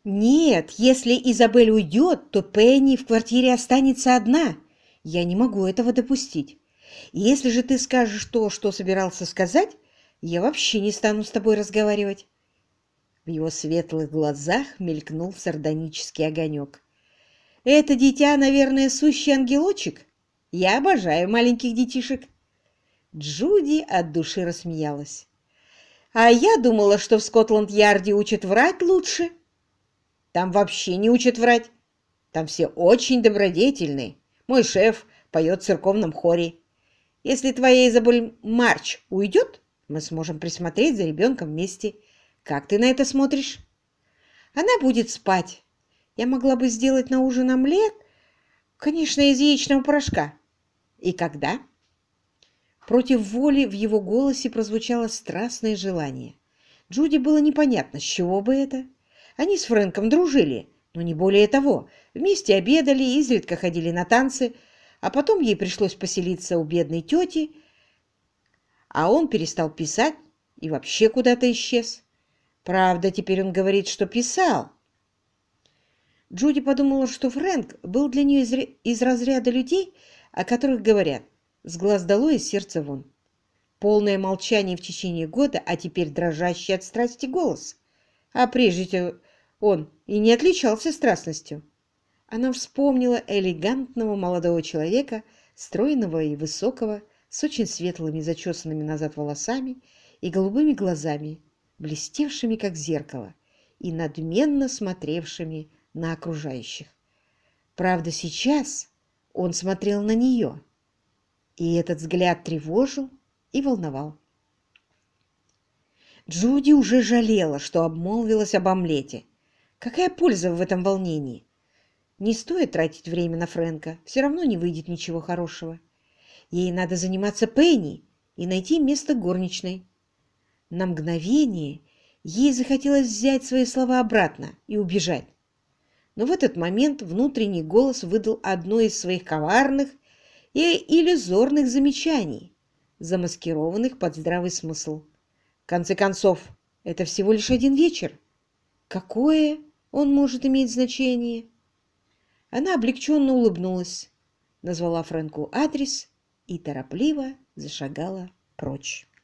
Нет, если Изабель уйдет, то Пенни в квартире останется одна. Я не могу этого допустить. И если же ты скажешь то, что собирался сказать, я вообще не стану с тобой разговаривать. В его светлых глазах мелькнул сардонический огонек. Это дитя, наверное, сущий ангелочек. Я обожаю маленьких детишек. Джуди от души рассмеялась. А я думала, что в Скотланд-Ярде учат врать лучше. Там вообще не учат врать. Там все очень добродетельные. Мой шеф поет в церковном хоре. Если твоя Изабель Марч уйдет, мы сможем присмотреть за ребенком вместе. Как ты на это смотришь? Она будет спать. Я могла бы сделать на ужин омлет, конечно, из яичного порошка. И когда? Против воли в его голосе прозвучало страстное желание. Джуди было непонятно, с чего бы это. Они с Фрэнком дружили, но не более того. Вместе обедали, изредка ходили на танцы, а потом ей пришлось поселиться у бедной тети, а он перестал писать и вообще куда-то исчез. Правда, теперь он говорит, что писал. Джуди подумала, что Фрэнк был для нее из разряда людей, о которых говорят «с глаз долой и сердца вон». Полное молчание в течение года, а теперь дрожащий от страсти голос. А прежде он и не отличался страстностью. Она вспомнила элегантного молодого человека, стройного и высокого, с очень светлыми зачесанными назад волосами и голубыми глазами, блестевшими, как зеркало, и надменно смотревшими на окружающих. Правда, сейчас он смотрел на нее, и этот взгляд тревожил и волновал. Джуди уже жалела, что обмолвилась об омлете. Какая польза в этом волнении? Не стоит тратить время на Фрэнка, все равно не выйдет ничего хорошего. Ей надо заниматься Пенни и найти место горничной. На мгновение ей захотелось взять свои слова обратно и убежать. Но в этот момент внутренний голос выдал одно из своих коварных и иллюзорных замечаний, замаскированных под здравый смысл. В конце концов, это всего лишь один вечер. Какое он может иметь значение? Она облегченно улыбнулась, назвала Фрэнку адрес и торопливо зашагала прочь.